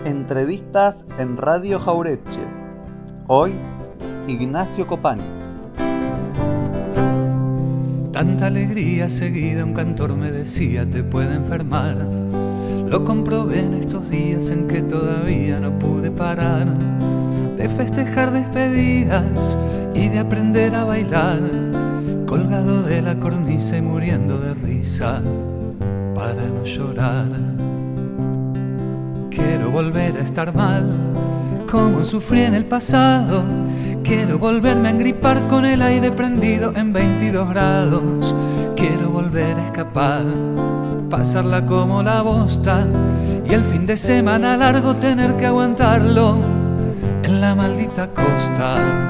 Entrevistas en Radio Jauretche. Hoy, Ignacio Copani. Tanta alegría seguida, un cantor me decía, te puede enfermar. Lo comprobé en estos días en que todavía no pude parar de festejar despedidas y de aprender a bailar, colgado de la cornisa y muriendo de risa para no llorar. Quiero volver a estar mal, como sufrí en el pasado. Quiero volverme a engripar con el aire prendido en 22 grados. Quiero volver a escapar, pasarla como la bosta, y el fin de semana largo tener que aguantarlo en la maldita costa.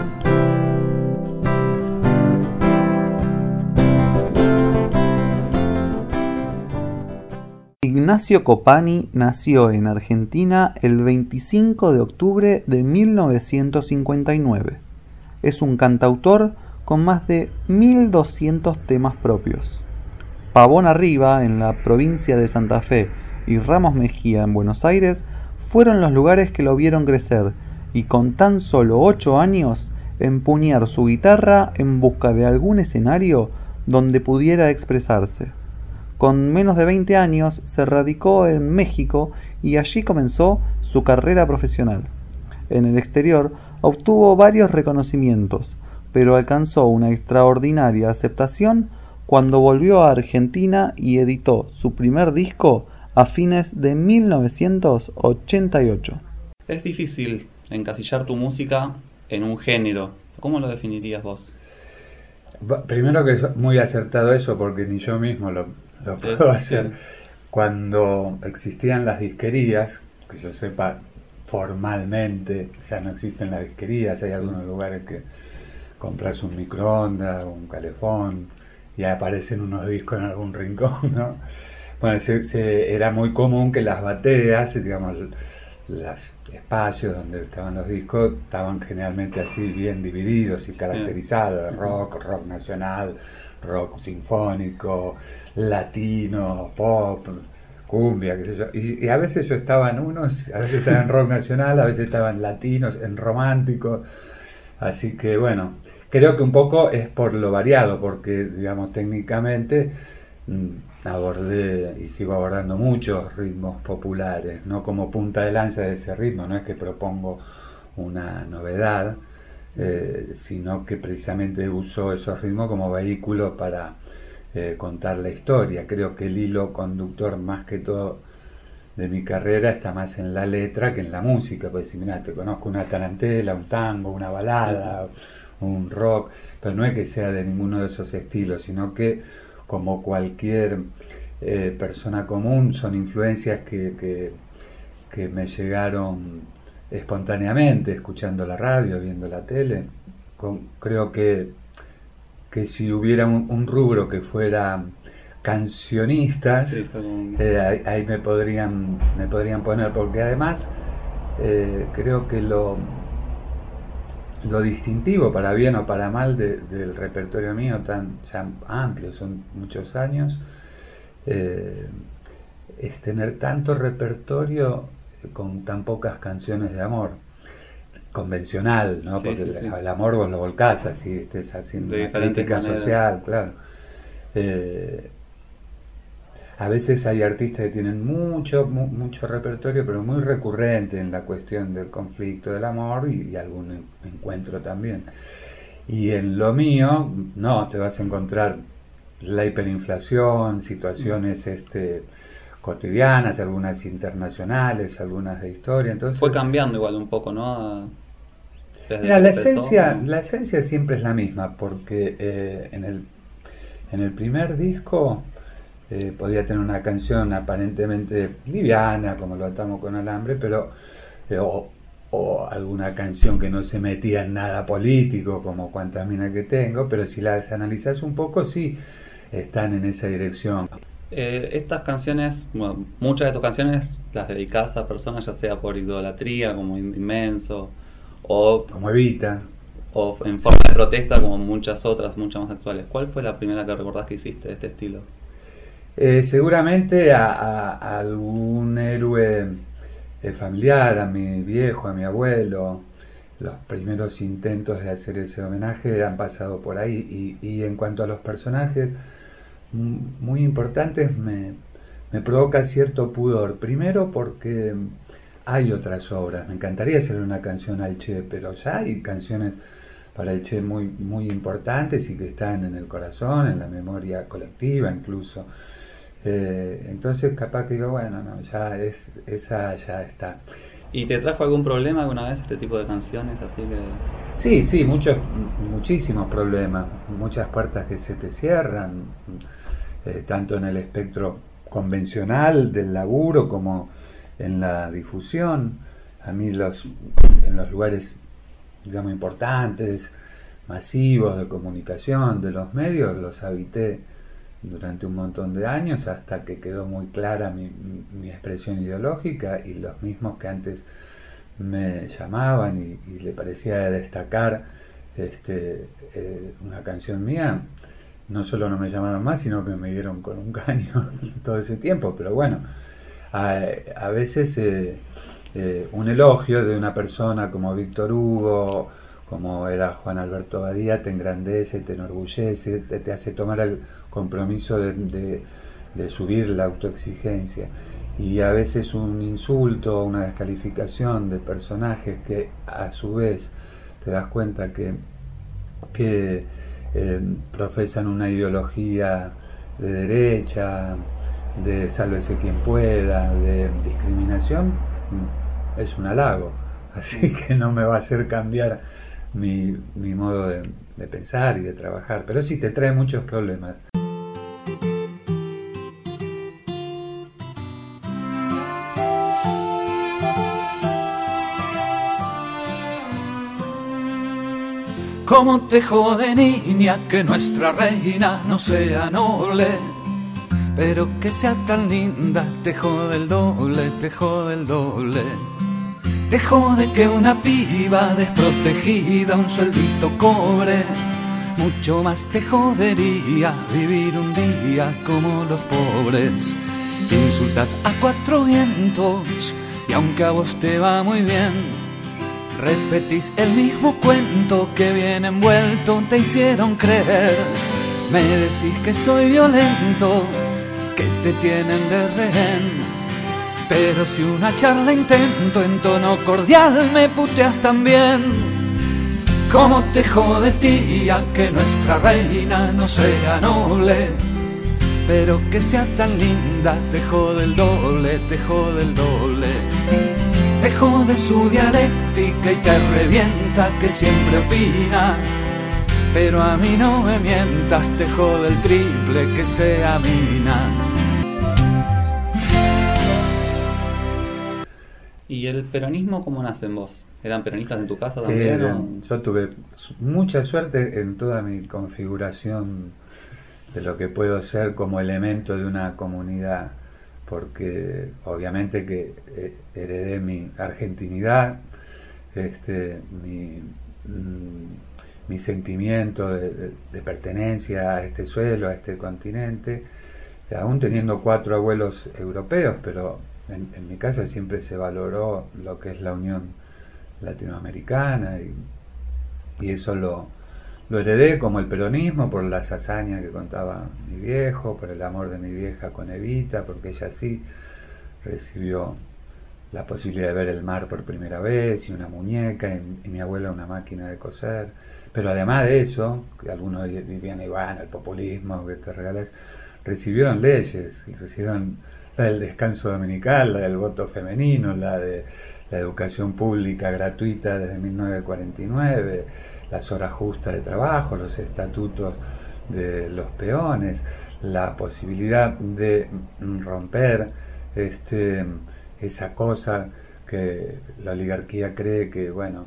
Ignacio Copani nació en Argentina el 25 de octubre de 1959. Es un cantautor con más de 1200 temas propios. Pavón Arriba, en la provincia de Santa Fe, y Ramos Mejía, en Buenos Aires, fueron los lugares que lo vieron crecer, y con tan solo 8 años, empuñar su guitarra en busca de algún escenario donde pudiera expresarse. Con menos de 20 años se radicó en México y allí comenzó su carrera profesional. En el exterior obtuvo varios reconocimientos, pero alcanzó una extraordinaria aceptación cuando volvió a Argentina y editó su primer disco a fines de 1988. Es difícil encasillar tu música en un género. ¿Cómo lo definirías vos? Primero que es muy acertado eso, porque ni yo mismo lo puedo hacer. Cuando existían las disquerías, que yo sepa, formalmente ya no existen las disquerías. Hay algunos lugares que compras un microondas o un calefón y aparecen unos discos en algún rincón, ¿no? Bueno, era muy común que las bateas, digamos, los espacios donde estaban los discos estaban generalmente así bien divididos y caracterizados: rock nacional, rock sinfónico, latino, pop, cumbia, qué sé yo. Y a veces yo estaba en unos, a veces estaba en rock nacional, a veces estaba en latinos, en romántico. Así que bueno, creo que un poco es por lo variado, porque digamos técnicamente abordé y sigo abordando muchos ritmos populares, no como punta de lanza de ese ritmo, no es que propongo una novedad, sino que precisamente uso esos ritmos como vehículo para contar la historia. Creo que el hilo conductor más que todo de mi carrera está más en la letra que en la música. Pues si mira, te conozco una tarantela, un tango, una balada, un rock, pero no es que sea de ninguno de esos estilos, sino que como cualquier persona común son influencias que me llegaron espontáneamente escuchando la radio, viendo la tele. Creo que si hubiera un rubro que fuera cancionistas, sí, ahí me podrían poner, porque además creo que lo distintivo, para bien o para mal, del repertorio mío tan ya amplio, son muchos años, es tener tanto repertorio con tan pocas canciones de amor convencional, ¿no? Porque el amor vos lo volcás así, estés haciendo una crítica social, claro. A veces hay artistas que tienen mucho repertorio, pero muy recurrente en la cuestión del conflicto, del amor y algún encuentro también. Y en lo mío, no, te vas a encontrar la hiperinflación, situaciones cotidianas, algunas internacionales, algunas de historia. Entonces fue cambiando igual un poco, ¿no? Mira, la esencia siempre es la misma, porque en el primer disco podía tener una canción aparentemente liviana, como Lo atamos con alambre, pero o alguna canción que no se metía en nada político, como Cuántas minas que tengo, pero si las analizás un poco, sí están en esa dirección. Estas canciones, bueno, muchas de tus canciones las dedicás a personas, ya sea por idolatría, como Inmenso, o como Evita, o en forma de protesta, como muchas otras, muchas más actuales. ¿Cuál fue la primera que recordás que hiciste de este estilo? Seguramente a algún héroe familiar, a mi viejo, a mi abuelo. Los primeros intentos de hacer ese homenaje han pasado por ahí. Y en cuanto a los personajes muy importantes, me provoca cierto pudor. Primero porque hay otras obras. Me encantaría hacer una canción al Che, pero ya hay canciones para el Che muy, muy importantes y que están en el corazón, en la memoria colectiva incluso. Entonces capaz que digo, bueno, no, esa ya está. ¿Y te trajo algún problema alguna vez este tipo de canciones? Así que... Sí, muchísimos problemas, muchas puertas que se te cierran, tanto en el espectro convencional del laburo como en la difusión. A mí en los lugares, digamos, importantes, masivos de comunicación, de los medios, los habité durante un montón de años hasta que quedó muy clara mi expresión ideológica, y los mismos que antes me llamaban y le parecía destacar una canción mía, no solo no me llamaron más, sino que me dieron con un caño todo ese tiempo. Pero bueno, a veces un elogio de una persona como Víctor Hugo, como era Juan Alberto Badía, te engrandece, te enorgullece, te hace tomar el compromiso de subir la autoexigencia. Y a veces un insulto, una descalificación de personajes que a su vez te das cuenta que profesan una ideología de derecha, de sálvese quien pueda, de discriminación, es un halago. Así que no me va a hacer cambiar mi modo de pensar y de trabajar, pero sí te trae muchos problemas. ¿Cómo te jode, niña, que nuestra reina no sea noble? Pero que sea tan linda, te jode el doble, te jode el doble. Te jode que una piba desprotegida un sueldito cobre. Mucho más te jodería vivir un día como los pobres. Insultas a cuatro vientos y aunque a vos te va muy bien, repetís el mismo cuento que bien envuelto te hicieron creer. Me decís que soy violento, que te tienen de rehén, pero si una charla intento en tono cordial me puteas también. ¿Cómo te jode, tía, que nuestra reina no sea noble? Pero que sea tan linda, te jode el doble, te jode el doble. Te jode su dialéctica y te revienta que siempre opina. Pero a mí no me mientas, te jode el triple que sea mina. ¿Y el peronismo cómo nace en vos? ¿Eran peronistas en tu casa también? Sí, yo tuve mucha suerte en toda mi configuración de lo que puedo ser como elemento de una comunidad, porque obviamente que heredé mi argentinidad, mi sentimiento de pertenencia a este suelo, a este continente, aún teniendo 4 abuelos europeos, pero en mi casa siempre se valoró lo que es la unión latinoamericana, y eso lo heredé, como el peronismo, por las hazañas que contaba mi viejo, por el amor de mi vieja con Evita, porque ella sí recibió la posibilidad de ver el mar por primera vez, y una muñeca, y mi abuela una máquina de coser. Pero además de eso, que algunos dirían, bueno, el populismo que te regalas, recibieron leyes, recibieron la del descanso dominical, la del voto femenino, la de la educación pública gratuita desde 1949, las horas justas de trabajo, los estatutos de los peones, la posibilidad de romper esa cosa que la oligarquía cree que, bueno,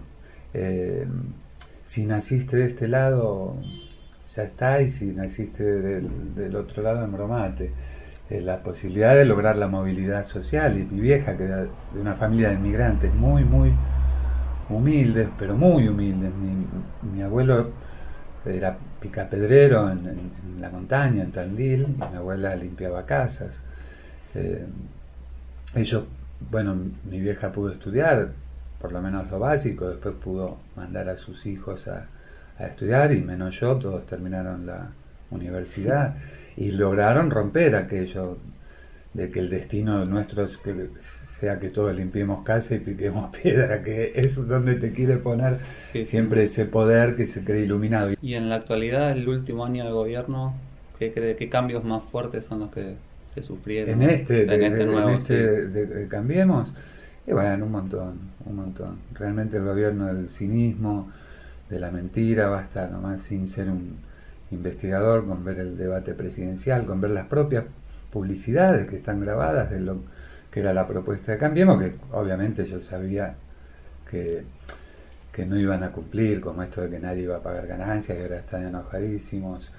si naciste de este lado ya está, y si naciste del otro lado embromate. La posibilidad de lograr la movilidad social. Y mi vieja, que era de una familia de inmigrantes muy, muy humildes, pero muy humildes. Mi abuelo era picapedrero en la montaña, en Tandil, y mi abuela limpiaba casas. Ellos bueno, mi vieja pudo estudiar, por lo menos lo básico, después pudo mandar a sus hijos a estudiar, y menos yo, todos terminaron la universidad y lograron romper aquello de que el destino nuestro es que sea que todos limpiemos casa y piquemos piedra, que es donde te quiere poner siempre ese poder que se cree iluminado. Y en la actualidad, el último año de gobierno, ¿qué cambios más fuertes son los que se sufrieron? En este nuevo, de Cambiemos, y bueno, un montón. Realmente el gobierno del cinismo, de la mentira, basta nomás sin ser un investigador, con ver el debate presidencial, con ver las propias publicidades que están grabadas de lo que era la propuesta de Cambiemos, que obviamente yo sabía que no iban a cumplir, como esto de que nadie iba a pagar ganancias y ahora están enojadísimos,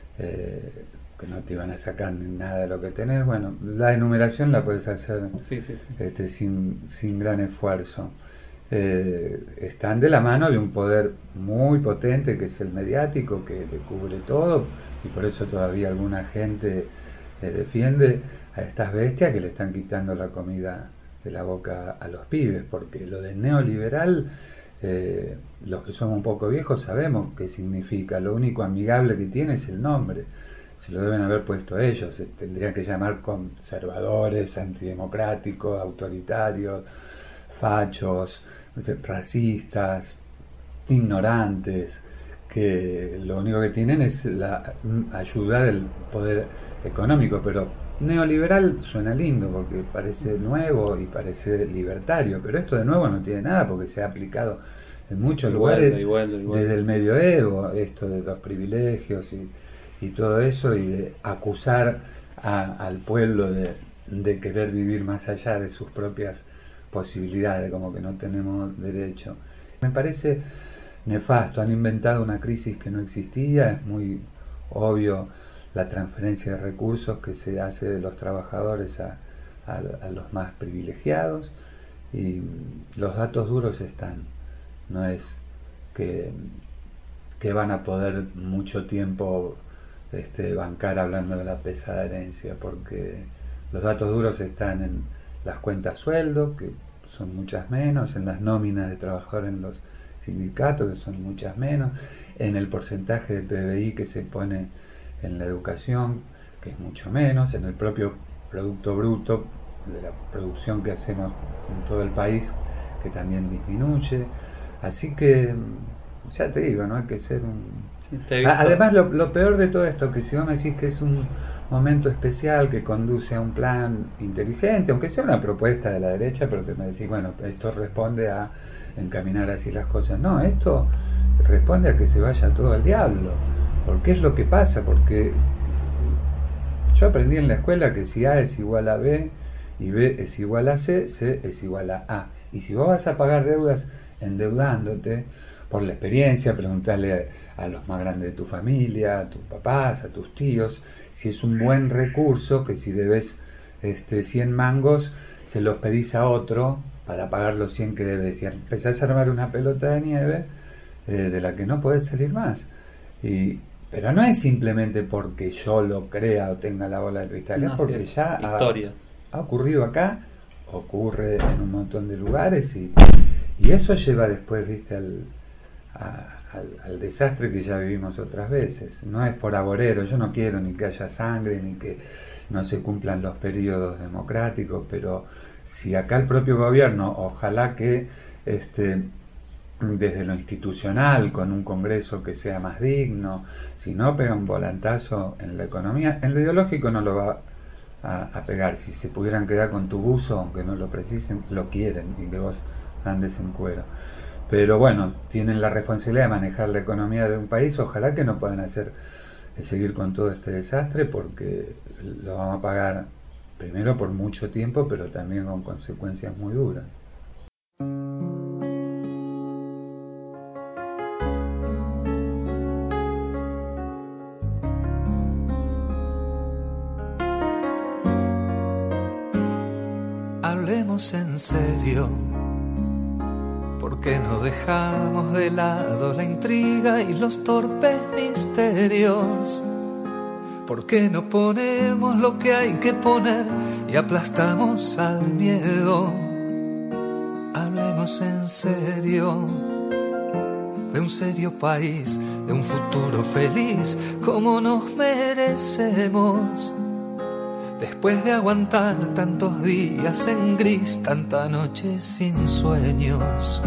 que no te iban a sacar nada de lo que tenés. Bueno, la enumeración la puedes hacer sin gran esfuerzo. Están de la mano de un poder muy potente que es el mediático, que le cubre todo, y por eso todavía alguna gente defiende a estas bestias que le están quitando la comida de la boca a los pibes, porque lo del neoliberal, los que somos un poco viejos sabemos qué significa. Lo único amigable que tiene es el nombre, se lo deben haber puesto ellos, se tendrían que llamar conservadores, antidemocráticos, autoritarios, fachos, no sé, racistas, ignorantes, que lo único que tienen es la ayuda del poder económico. Pero neoliberal suena lindo porque parece nuevo y parece libertario, pero esto de nuevo no tiene nada porque se ha aplicado en muchos lugares desde el medioevo, esto de los privilegios y todo eso, y de acusar al pueblo de querer vivir más allá de sus propias posibilidades, como que no tenemos derecho. Me parece nefasto, han inventado una crisis que no existía, es muy obvio la transferencia de recursos que se hace de los trabajadores a los más privilegiados, y los datos duros están, no es que van a poder mucho tiempo bancar hablando de la pesada herencia, porque los datos duros están en las cuentas sueldos, que son muchas menos, en las nóminas de trabajadores en los sindicatos, que son muchas menos, en el porcentaje de PBI que se pone en la educación, que es mucho menos, en el propio Producto Bruto de la producción que hacemos en todo el país, que también disminuye. Así que, ya te digo, no hay que ser un... Además, lo peor de todo esto, que si vos me decís que es un momento especial que conduce a un plan inteligente, aunque sea una propuesta de la derecha, pero que me decís, bueno, esto responde a encaminar así las cosas. No, esto responde a que se vaya todo al diablo. Porque es lo que pasa, porque yo aprendí en la escuela que si A es igual a B y B es igual a C, C es igual a A. Y si vos vas a pagar deudas endeudándote, por la experiencia, preguntarle a los más grandes de tu familia, a tus papás, a tus tíos, si es un buen recurso, que si debes 100 mangos, se los pedís a otro para pagar los 100 que debes. Y empezás a armar una pelota de nieve de la que no podés salir más. Pero no es simplemente porque yo lo crea o tenga la bola de cristal, es porque ya ha ocurrido acá, ocurre en un montón de lugares, y eso lleva después, viste, al desastre que ya vivimos otras veces. No es por agorero, yo no quiero ni que haya sangre ni que no se cumplan los periodos democráticos, pero si acá el propio gobierno, ojalá que desde lo institucional, con un Congreso que sea más digno, si no pega un volantazo en la economía, en lo ideológico no lo va a pegar. Si se pudieran quedar con tu buzo, aunque no lo precisen, lo quieren, y que vos andes en cuero. Pero bueno, tienen la responsabilidad de manejar la economía de un país, ojalá que no puedan seguir con todo este desastre, porque lo vamos a pagar primero por mucho tiempo, pero también con consecuencias muy duras. Hablemos en serio. ¿Por qué no dejamos de lado la intriga y los torpes misterios? ¿Por qué no ponemos lo que hay que poner y aplastamos al miedo. Hablemos en serio de un serio país, de un futuro feliz como nos merecemos. Después de aguantar tantos días en gris, tanta noche sin sueños.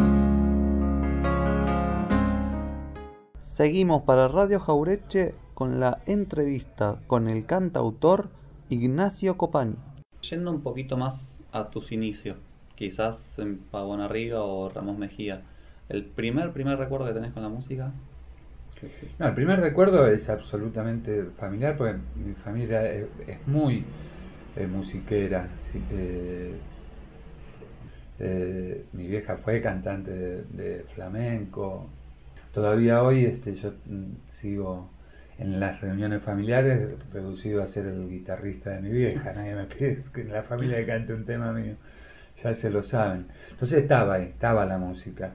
Seguimos para Radio Jaureche con la entrevista con el cantautor Ignacio Copani. Yendo un poquito más a tus inicios, quizás en Pavón Arriba o Ramos Mejía, ¿el primer recuerdo que tenés con la música? No, el primer recuerdo es absolutamente familiar porque mi familia es muy musiquera. Sí, mi vieja fue cantante de flamenco. Todavía hoy yo sigo en las reuniones familiares reducido a ser el guitarrista de mi vieja. Nadie me pide que en la familia que cante un tema mío, ya se lo saben. Entonces estaba la música.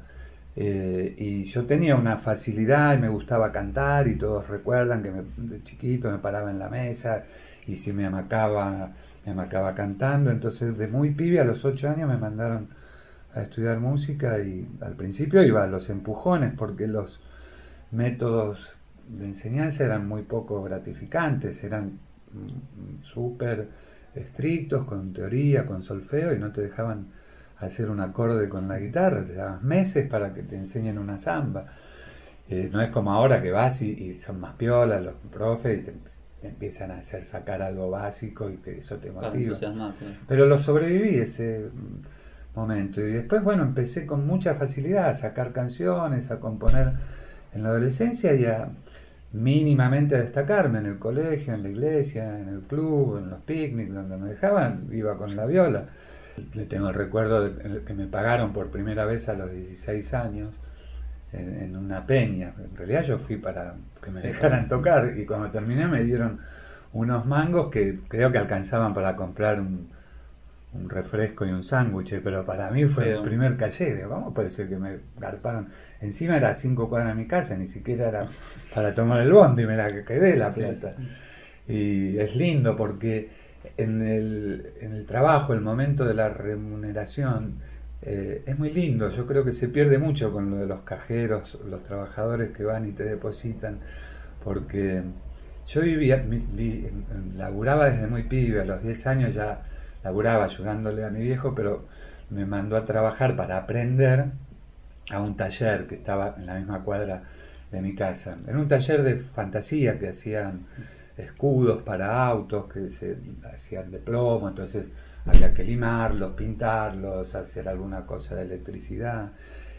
Y yo tenía una facilidad y me gustaba cantar y todos recuerdan que de chiquito me paraba en la mesa y si me amacaba cantando. Entonces de muy pibe a los 8 años me mandaron a estudiar música y al principio iba a los empujones porque los métodos de enseñanza eran muy poco gratificantes, eran súper estrictos, con teoría, con solfeo y no te dejaban hacer un acorde con la guitarra, te daban meses para que te enseñen una samba. No es como ahora que vas y son más piolas los profes y te empiezan a hacer sacar algo básico y eso te motiva. Pero lo sobreviví ese momento y después empecé con mucha facilidad a sacar canciones, a componer en la adolescencia y a mínimamente a destacarme en el colegio, en la iglesia, en el club, en los picnics, donde me dejaban, iba con la viola. Le tengo el recuerdo de que me pagaron por primera vez a los 16 años en una peña. En realidad yo fui para que me dejaran tocar y cuando terminé me dieron unos mangos que creo que alcanzaban para comprar un refresco y un sándwich, pero para mí fue el primer calle. ¿Cómo puede ser que me garparon? Encima era a 5 cuadras de mi casa, ni siquiera era para tomar el bondi, me la quedé la plata. Y es lindo porque en el trabajo, el momento de la remuneración, es muy lindo. Yo creo que se pierde mucho con lo de los cajeros, los trabajadores que van y te depositan, porque yo laburaba desde muy pibe, a los 10 años ya laburaba ayudándole a mi viejo, pero me mandó a trabajar para aprender a un taller que estaba en la misma cuadra de mi casa. Era un taller de fantasía que hacían escudos para autos que se hacían de plomo, entonces había que limarlos, pintarlos, hacer alguna cosa de electricidad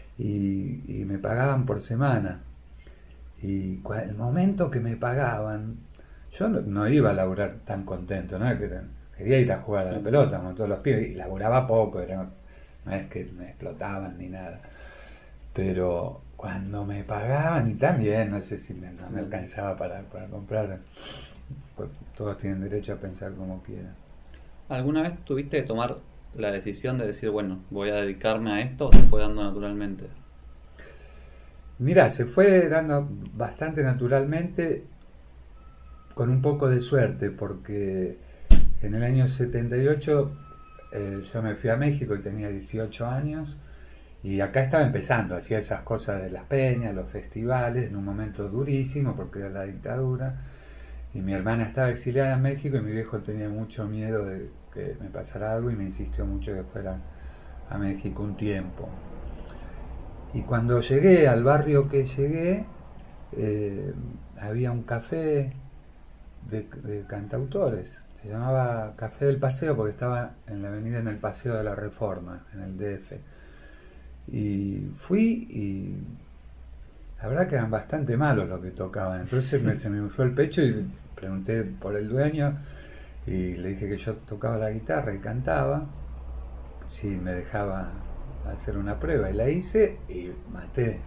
y me pagaban por semana y el momento que me pagaban yo no iba a laburar tan contento, ¿no? Quería ir a jugar a la pelota como todos los pibes y laburaba poco, no es que me explotaban ni nada, pero cuando me pagaban, y también no sé si no me alcanzaba para comprar, todos tienen derecho a pensar como quieran. ¿Alguna vez tuviste que tomar la decisión de decir, bueno, voy a dedicarme a esto, o se fue dando naturalmente? Mira, se fue dando bastante naturalmente, con un poco de suerte, porque en el año 78 yo me fui a México y tenía 18 años y acá estaba empezando, hacía esas cosas de las peñas, los festivales, en un momento durísimo porque era la dictadura y mi hermana estaba exiliada en México y mi viejo tenía mucho miedo de que me pasara algo y me insistió mucho que fuera a México un tiempo. Y cuando llegué al barrio que llegué, había un café de cantautores, se llamaba Café del Paseo porque estaba en la avenida en el Paseo de la Reforma, en el DF. Y fui y la verdad que eran bastante malos los que tocaban, entonces se me fue el pecho y pregunté por el dueño y le dije que yo tocaba la guitarra y cantaba, si me dejaba hacer una prueba y la hice y maté.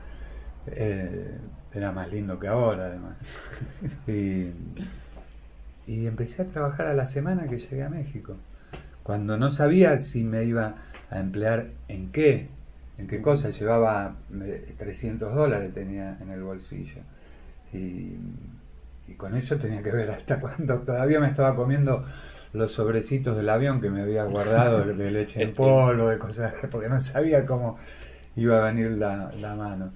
Era más lindo que ahora además. Y empecé a trabajar a la semana que llegué a México, cuando no sabía si me iba a emplear en qué cosa. Llevaba $300 tenía en el bolsillo y con eso tenía que ver hasta cuando todavía me estaba comiendo los sobrecitos del avión que me había guardado de leche en polvo, de cosas, porque no sabía cómo iba a venir la mano.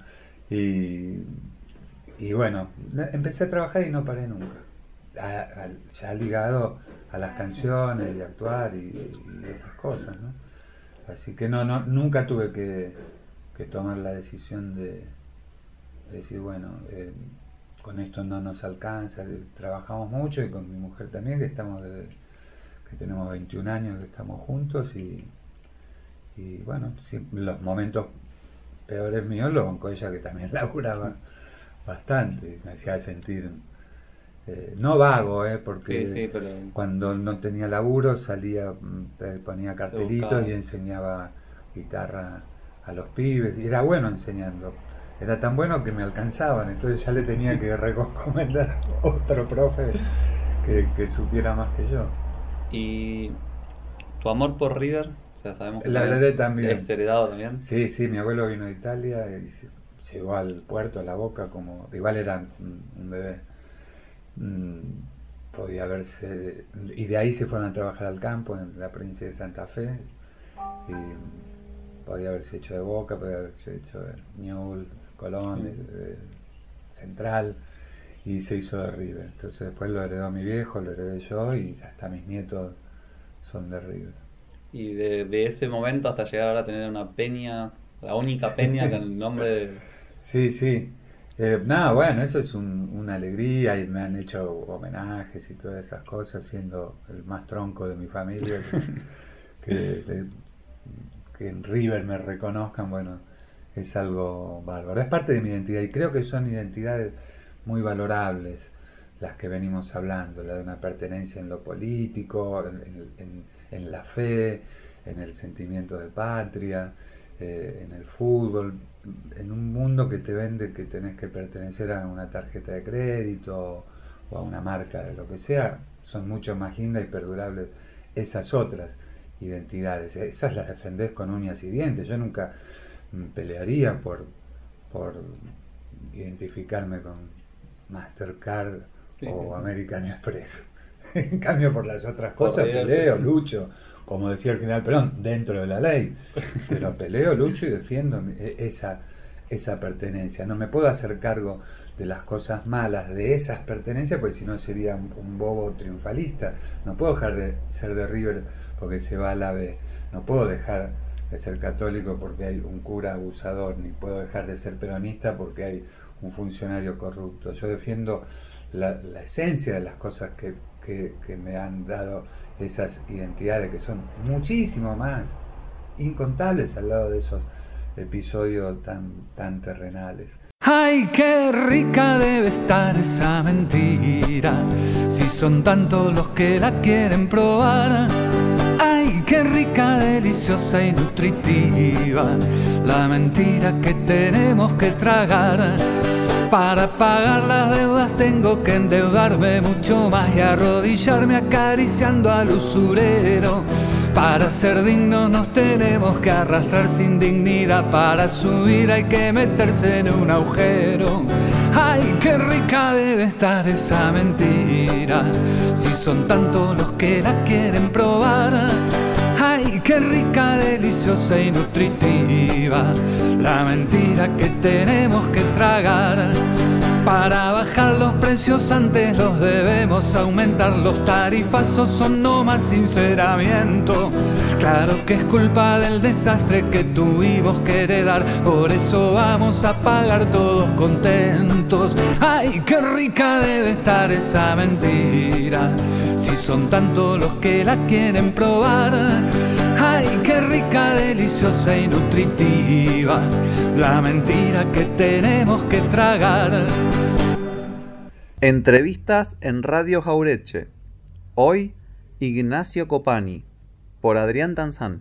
Y bueno, empecé a trabajar y no paré nunca. Ya ligado a las canciones y actuar y esas cosas, ¿no? Así que nunca tuve que tomar la decisión de decir, bueno, con esto no nos alcanza. Trabajamos mucho, y con mi mujer también, que tenemos 21 años que estamos juntos, y bueno, los momentos peores míos los bancó ella, que también laburaba bastante, me hacía sentir no vago, porque Sí, pero cuando no tenía laburo salía, ponía cartelitos y enseñaba guitarra a los pibes, y era bueno enseñando, era tan bueno que me alcanzaban, entonces ya le tenía que recomendar otro profe que supiera más que yo. ¿y tu amor por River? O sea, sabemos que La heredé también. es heredado también. Sí, mi abuelo vino de Italia y llegó al puerto, a La Boca, como igual era un bebé. Podía verse, y de ahí se fueron a trabajar al campo en la provincia de Santa Fe, y podía haberse hecho de Boca, podía haberse hecho de Newell's, Colón, de Central, y se hizo de River. Entonces después lo heredó mi viejo, lo heredé yo, y hasta mis nietos son de River. Y de ese momento hasta llegar ahora a tener una peña, la única peña con el nombre de... Sí. Nada, bueno, eso es una alegría, y me han hecho homenajes y todas esas cosas, siendo el más tronco de mi familia, que en River me reconozcan, bueno, es algo bárbaro. Es parte de mi identidad, y creo que son identidades muy valorables las que venimos hablando, la de una pertenencia en lo político, en la fe, en el sentimiento de patria, en el fútbol, en un mundo que te vende que tenés que pertenecer a una tarjeta de crédito o a una marca de lo que sea. Son mucho más lindas y perdurables esas otras identidades. Esas las defendés con uñas y dientes. Yo nunca pelearía por identificarme con Mastercard o American Express. En cambio, por las otras cosas peleo, lucho, como decía el general Perón, dentro de la ley, pero peleo, lucho y defiendo esa pertenencia. No me puedo hacer cargo de las cosas malas de esas pertenencias, porque si no sería un bobo triunfalista. No puedo dejar de ser de River porque se va a la B, no puedo dejar de ser católico porque hay un cura abusador, ni puedo dejar de ser peronista porque hay un funcionario corrupto. Yo defiendo la esencia de las cosas que me han dado esas identidades, que son muchísimo más, incontables al lado de esos episodios tan terrenales. Ay, qué rica debe estar esa mentira, si son tantos los que la quieren probar. Ay, qué rica, deliciosa y nutritiva, la mentira que tenemos que tragar. Para pagar las deudas tengo que endeudarme mucho más y arrodillarme acariciando al usurero. Para ser dignos nos tenemos que arrastrar sin dignidad, para subir hay que meterse en un agujero. Ay, qué rica debe estar esa mentira, si son tantos los que la quieren probar. Ay, qué rica, deliciosa y nutritiva, la mentira que tenemos que tragar. Para bajar los precios antes los debemos aumentar, los tarifazos son no más sinceramiento. Claro que es culpa del desastre que tuvimos que heredar, por eso vamos a pagar todos contentos. Ay, qué rica debe estar esa mentira, si son tantos los que la quieren probar. Ay, qué rica, deliciosa y nutritiva, la mentira que tenemos que tragar. Entrevistas en Radio Jauretche. Hoy, Ignacio Copani, por Adrián Tanzán.